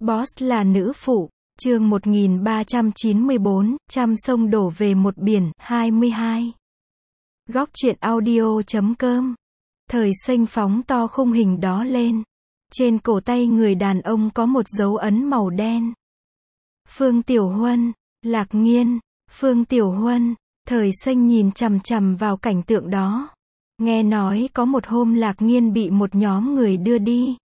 Boss là nữ phụ, chương 1394, trăm sông đổ về một biển, 22. Góc truyện audio.com. Thời xanh phóng to khung hình đó lên. Trên cổ tay người đàn ông có một dấu ấn màu đen. Phương Tiểu Huân, Lạc Nghiên, Phương Tiểu Huân, Thời xanh nhìn chằm chằm vào cảnh tượng đó. Nghe nói có một hôm Lạc Nghiên bị một nhóm người đưa đi.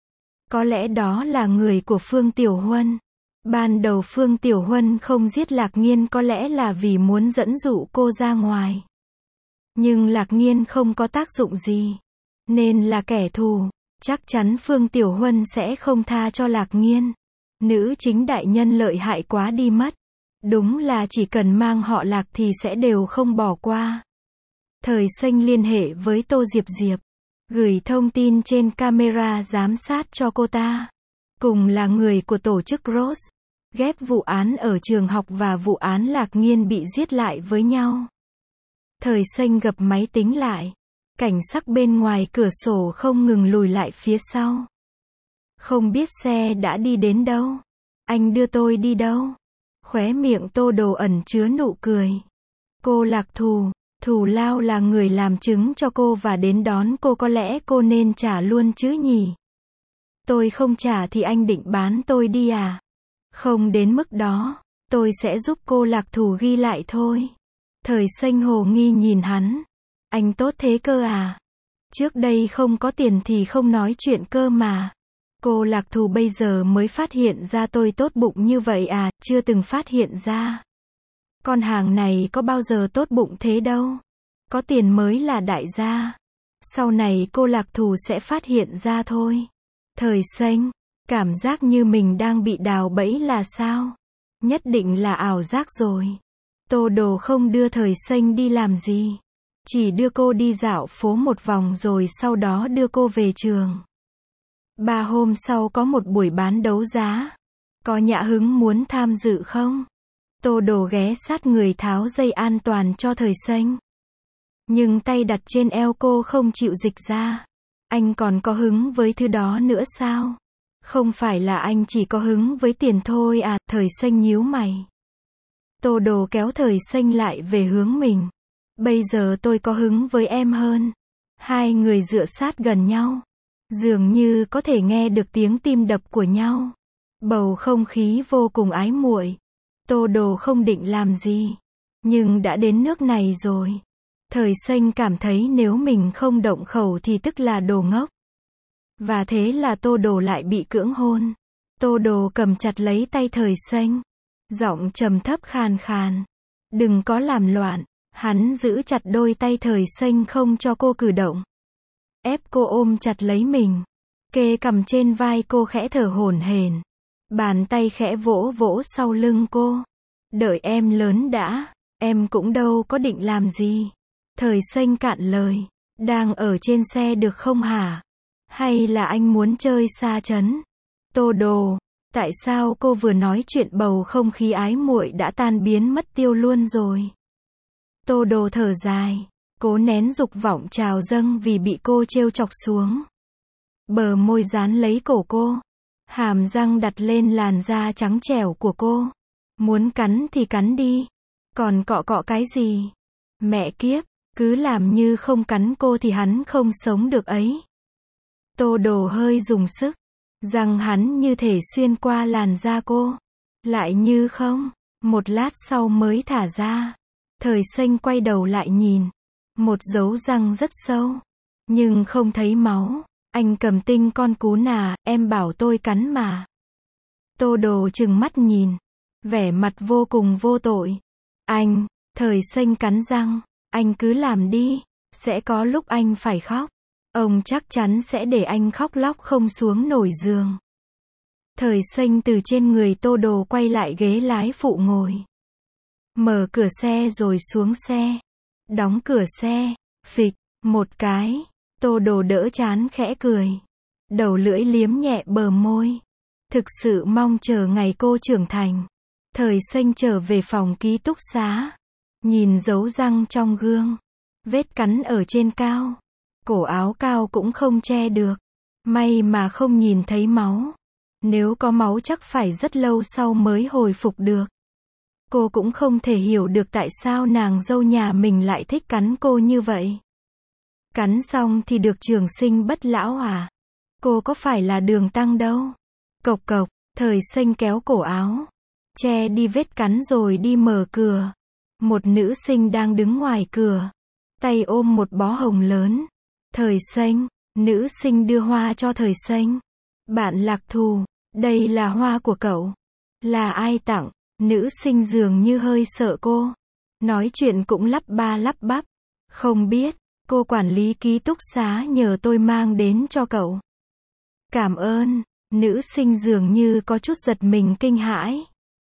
Có lẽ đó là người của Phương Tiểu Huân. Ban đầu Phương Tiểu Huân không giết Lạc Nghiên có lẽ là vì muốn dẫn dụ cô ra ngoài. Nhưng Lạc Nghiên không có tác dụng gì. Nên là kẻ thù. Chắc chắn Phương Tiểu Huân sẽ không tha cho Lạc Nghiên. Nữ chính đại nhân lợi hại quá đi mất. Đúng là chỉ cần mang họ Lạc thì sẽ đều không bỏ qua. Thời xanh liên hệ với Tô Diệp Diệp. Gửi thông tin trên camera giám sát cho cô ta. Cùng là người của tổ chức Rose. Ghép vụ án ở trường học và vụ án Lạc Nghiên bị giết lại với nhau. Thời xanh gập máy tính lại. Cảnh sắc bên ngoài cửa sổ không ngừng lùi lại phía sau. Không biết xe đã đi đến đâu. Anh đưa tôi đi đâu? Khóe miệng Tô Đồ ẩn chứa nụ cười. Cô Lạc Thù. Thù lao là người làm chứng cho cô và đến đón cô, có lẽ cô nên trả luôn chứ nhỉ? Tôi không trả thì anh định bán tôi đi à? Không đến mức đó, tôi sẽ giúp cô Lạc Thù ghi lại thôi. Thời xanh hồ nghi nhìn hắn. Anh tốt thế cơ à? Trước đây không có tiền thì không nói chuyện cơ mà. Cô Lạc Thù bây giờ mới phát hiện ra tôi tốt bụng như vậy à? Chưa từng phát hiện ra. Con hàng này có bao giờ tốt bụng thế đâu. Có tiền mới là đại gia. Sau này cô Lạc Thù sẽ phát hiện ra thôi. Thời xanh, cảm giác như mình đang bị đào bẫy là sao? Nhất định là ảo giác rồi. Tô Đồ không đưa Thời xanh đi làm gì. Chỉ đưa cô đi dạo phố một vòng rồi sau đó đưa cô về trường. 3 hôm sau có một buổi bán đấu giá. Có Nhã Hứng muốn tham dự không? Tô Đồ ghé sát người tháo dây an toàn cho Thời xanh. Nhưng tay đặt trên eo cô không chịu dịch ra. Anh còn có hứng với thứ đó nữa sao? Không phải là anh chỉ có hứng với tiền thôi à? Thời xanh nhíu mày. Tô Đồ kéo Thời xanh lại về hướng mình. Bây giờ tôi có hứng với em hơn. Hai người dựa sát gần nhau. Dường như có thể nghe được tiếng tim đập của nhau. Bầu không khí vô cùng ái muội. Tô Đồ không định làm gì. Nhưng đã đến nước này rồi. Thời xanh cảm thấy nếu mình không động khẩu thì tức là đồ ngốc. Và thế là Tô Đồ lại bị cưỡng hôn. Tô Đồ cầm chặt lấy tay Thời xanh. Giọng trầm thấp khàn khàn. Đừng có làm loạn. Hắn giữ chặt đôi tay Thời xanh không cho cô cử động. Ép cô ôm chặt lấy mình. Kê cằm trên vai cô khẽ thở hổn hển. Bàn tay khẽ vỗ vỗ sau lưng cô. Đợi em lớn đã. Em cũng đâu có định làm gì. Thời xanh cạn lời. Đang ở trên xe được không hả? Hay là anh muốn chơi xa chấn? Tô Đồ. Tại sao cô vừa nói chuyện bầu không khí ái muội đã tan biến mất tiêu luôn rồi? Tô Đồ thở dài. Cố nén dục vọng trào dâng vì bị cô trêu chọc xuống. Bờ môi dán lấy cổ cô. Hàm răng đặt lên làn da trắng trẻo của cô. Muốn cắn thì cắn đi. Còn cọ cọ cái gì? Mẹ kiếp, cứ làm như không cắn cô thì hắn không sống được ấy. Tô Đồ hơi dùng sức. Răng hắn như thể xuyên qua làn da cô. Lại như không. Một lát sau mới thả ra. Thời xanh quay đầu lại nhìn. Một dấu răng rất sâu. Nhưng không thấy máu. Anh cầm tinh con cú nà, em bảo tôi cắn mà. Tô Đồ trừng mắt nhìn. Vẻ mặt vô cùng vô tội. Anh, Thời xanh cắn răng. Anh cứ làm đi. Sẽ có lúc anh phải khóc. Ông chắc chắn sẽ để anh khóc lóc không xuống nổi giường. Thời xanh từ trên người Tô Đồ quay lại ghế lái phụ ngồi. Mở cửa xe rồi xuống xe. Đóng cửa xe. Phịch, một cái. Tô Đồ đỡ chán khẽ cười. Đầu lưỡi liếm nhẹ bờ môi. Thực sự mong chờ ngày cô trưởng thành. Thời xanh trở về phòng ký túc xá. Nhìn dấu răng trong gương. Vết cắn ở trên cao. Cổ áo cao cũng không che được. May mà không nhìn thấy máu. Nếu có máu chắc phải rất lâu sau mới hồi phục được. Cô cũng không thể hiểu được tại sao nàng dâu nhà mình lại thích cắn cô như vậy. Cắn xong thì được trường sinh bất lão à? Cô có phải là Đường Tăng đâu. Cộc cộc, Thời Xanh kéo cổ áo, che đi vết cắn rồi đi mở cửa. Một nữ sinh đang đứng ngoài cửa, tay ôm một bó hồng lớn. Thời Xanh, nữ sinh đưa hoa cho Thời Xanh. Bạn Lạc Thù, đây là hoa của cậu. Là ai tặng? Nữ sinh dường như hơi sợ cô. Nói chuyện cũng lắp ba lắp bắp. Không biết, cô quản lý ký túc xá nhờ tôi mang đến cho cậu. Cảm ơn. Nữ sinh dường như có chút giật mình kinh hãi.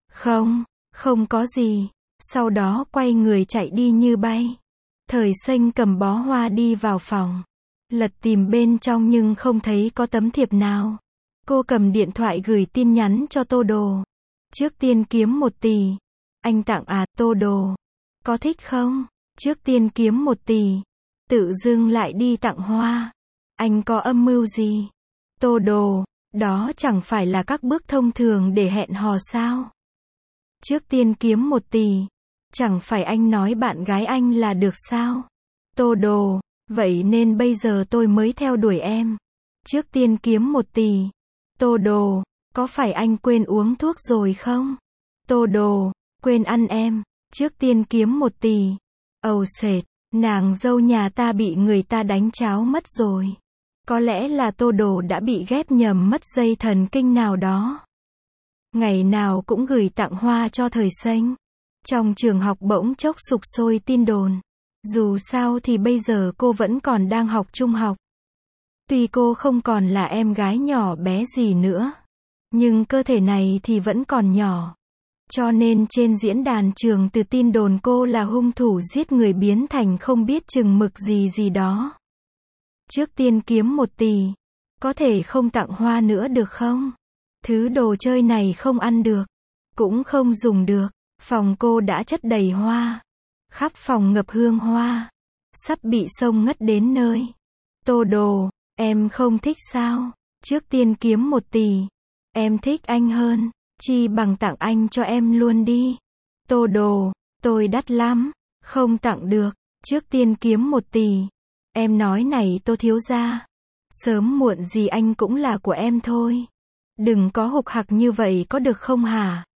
Không có gì. Sau đó quay người chạy đi như bay. Thời Xanh cầm bó hoa đi vào phòng. Lật tìm bên trong nhưng không thấy có tấm thiệp nào. Cô cầm điện thoại gửi tin nhắn cho Tô Đồ. Trước tiên kiếm 1 tỷ. Anh tặng à, Tô Đồ? Có thích không? Trước tiên kiếm 1 tỷ. Tự dưng lại đi tặng hoa. Anh có âm mưu gì? Tô Đồ, đó chẳng phải là các bước thông thường để hẹn hò sao? Trước tiên kiếm 1 tỷ. Chẳng phải anh nói bạn gái anh là được sao? Tô Đồ, vậy nên bây giờ tôi mới theo đuổi em. Trước tiên kiếm 1 tỷ. Tô Đồ, có phải anh quên uống thuốc rồi không? Tô Đồ, quên ăn em. Trước tiên kiếm 1 tỷ. Ầu sệt, nàng dâu nhà ta bị người ta đánh cháo mất rồi. Có lẽ là Tô Đồ đã bị ghép nhầm mất dây thần kinh nào đó. Ngày nào cũng gửi tặng hoa cho Thời Xanh. Trong trường học bỗng chốc sục sôi tin đồn. Dù sao thì bây giờ cô vẫn còn đang học trung học. Tuy cô không còn là em gái nhỏ bé gì nữa, nhưng cơ thể này thì vẫn còn nhỏ. Cho nên trên diễn đàn trường từ tin đồn cô là hung thủ giết người biến thành không biết chừng mực gì đó. Trước tiên kiếm 1 tỷ. Có thể không tặng hoa nữa được không? Thứ đồ chơi này không ăn được, cũng không dùng được. Phòng cô đã chất đầy hoa. Khắp phòng ngập hương hoa. Sắp bị xông ngất đến nơi. Tô Đồ, em không thích sao? Trước tiên kiếm 1 tỷ. Em thích anh hơn. Chi bằng tặng anh cho em luôn đi. Tô Đồ, tôi đắt lắm. Không tặng được. Trước tiên kiếm 1 tỷ. Em nói này Tô thiếu gia. Sớm muộn gì anh cũng là của em thôi. Đừng có hục hặc như vậy có được không hả?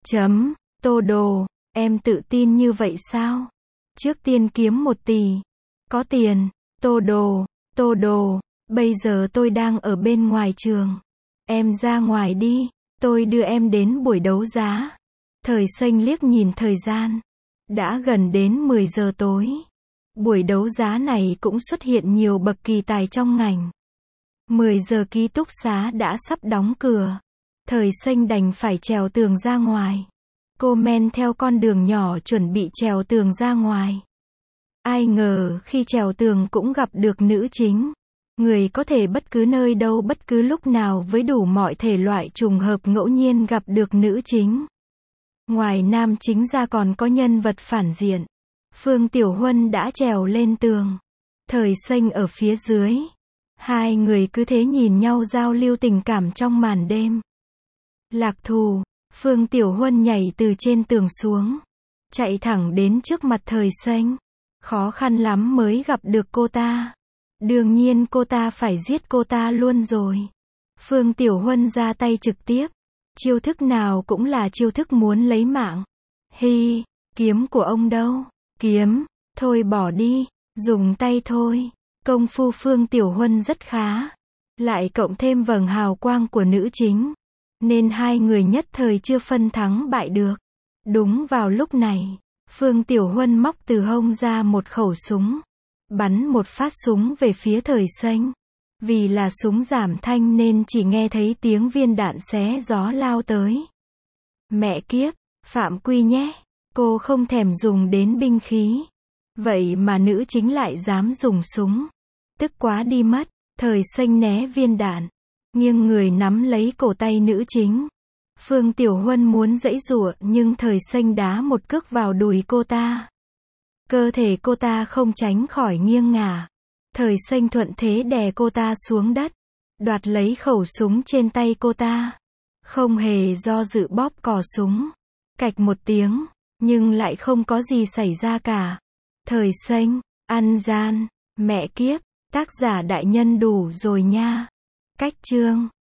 Tô Đồ, em tự tin như vậy sao? Trước tiên kiếm 1 tỷ. Có tiền. Tô Đồ, bây giờ tôi đang ở bên ngoài trường. Em ra ngoài đi, tôi đưa em đến buổi đấu giá. Thời Xanh liếc nhìn thời gian. Đã gần đến 10 giờ tối. Buổi đấu giá này cũng xuất hiện nhiều bậc kỳ tài trong ngành. 10 giờ ký túc xá đã sắp đóng cửa. Thời Xanh đành phải trèo tường ra ngoài. Cô men theo con đường nhỏ chuẩn bị trèo tường ra ngoài. Ai ngờ khi trèo tường cũng gặp được nữ chính. Người có thể bất cứ nơi đâu bất cứ lúc nào với đủ mọi thể loại trùng hợp ngẫu nhiên gặp được nữ chính. Ngoài nam chính ra còn có nhân vật phản diện. Phương Tiểu Huân đã trèo lên tường. Thời Xanh ở phía dưới. Hai người cứ thế nhìn nhau giao lưu tình cảm trong màn đêm. Lạc Thù, Phương Tiểu Huân nhảy từ trên tường xuống. Chạy thẳng đến trước mặt Thời Xanh. Khó khăn lắm mới gặp được cô ta. Đương nhiên cô ta phải giết cô ta luôn rồi. Phương Tiểu Huân ra tay trực tiếp. Chiêu thức nào cũng là chiêu thức muốn lấy mạng. Hi, kiếm của ông đâu? Kiếm, thôi bỏ đi, dùng tay thôi. Công phu Phương Tiểu Huân rất khá. Lại cộng thêm vầng hào quang của nữ chính. Nên hai người nhất thời chưa phân thắng bại được. Đúng vào lúc này, Phương Tiểu Huân móc từ hông ra một khẩu súng. Bắn một phát súng về phía Thời Xanh. Vì là súng giảm thanh nên chỉ nghe thấy tiếng viên đạn xé gió lao tới. Mẹ kiếp, phạm quy nhé. Cô không thèm dùng đến binh khí. Vậy mà nữ chính lại dám dùng súng. Tức quá đi mất. Thời Xanh né viên đạn. Nghiêng người nắm lấy cổ tay nữ chính. Phương Tiểu Huân muốn giãy giụa nhưng Thời Xanh đá một cước vào đùi cô ta. Cơ thể cô ta không tránh khỏi nghiêng ngả. Thời Xanh thuận thế đè cô ta xuống đất. Đoạt lấy khẩu súng trên tay cô ta. Không hề do dự bóp cò súng. Cạch một tiếng, nhưng lại không có gì xảy ra cả. Thời xanh, ăn gian, mẹ kiếp, tác giả đại nhân đủ rồi nha. Cách chương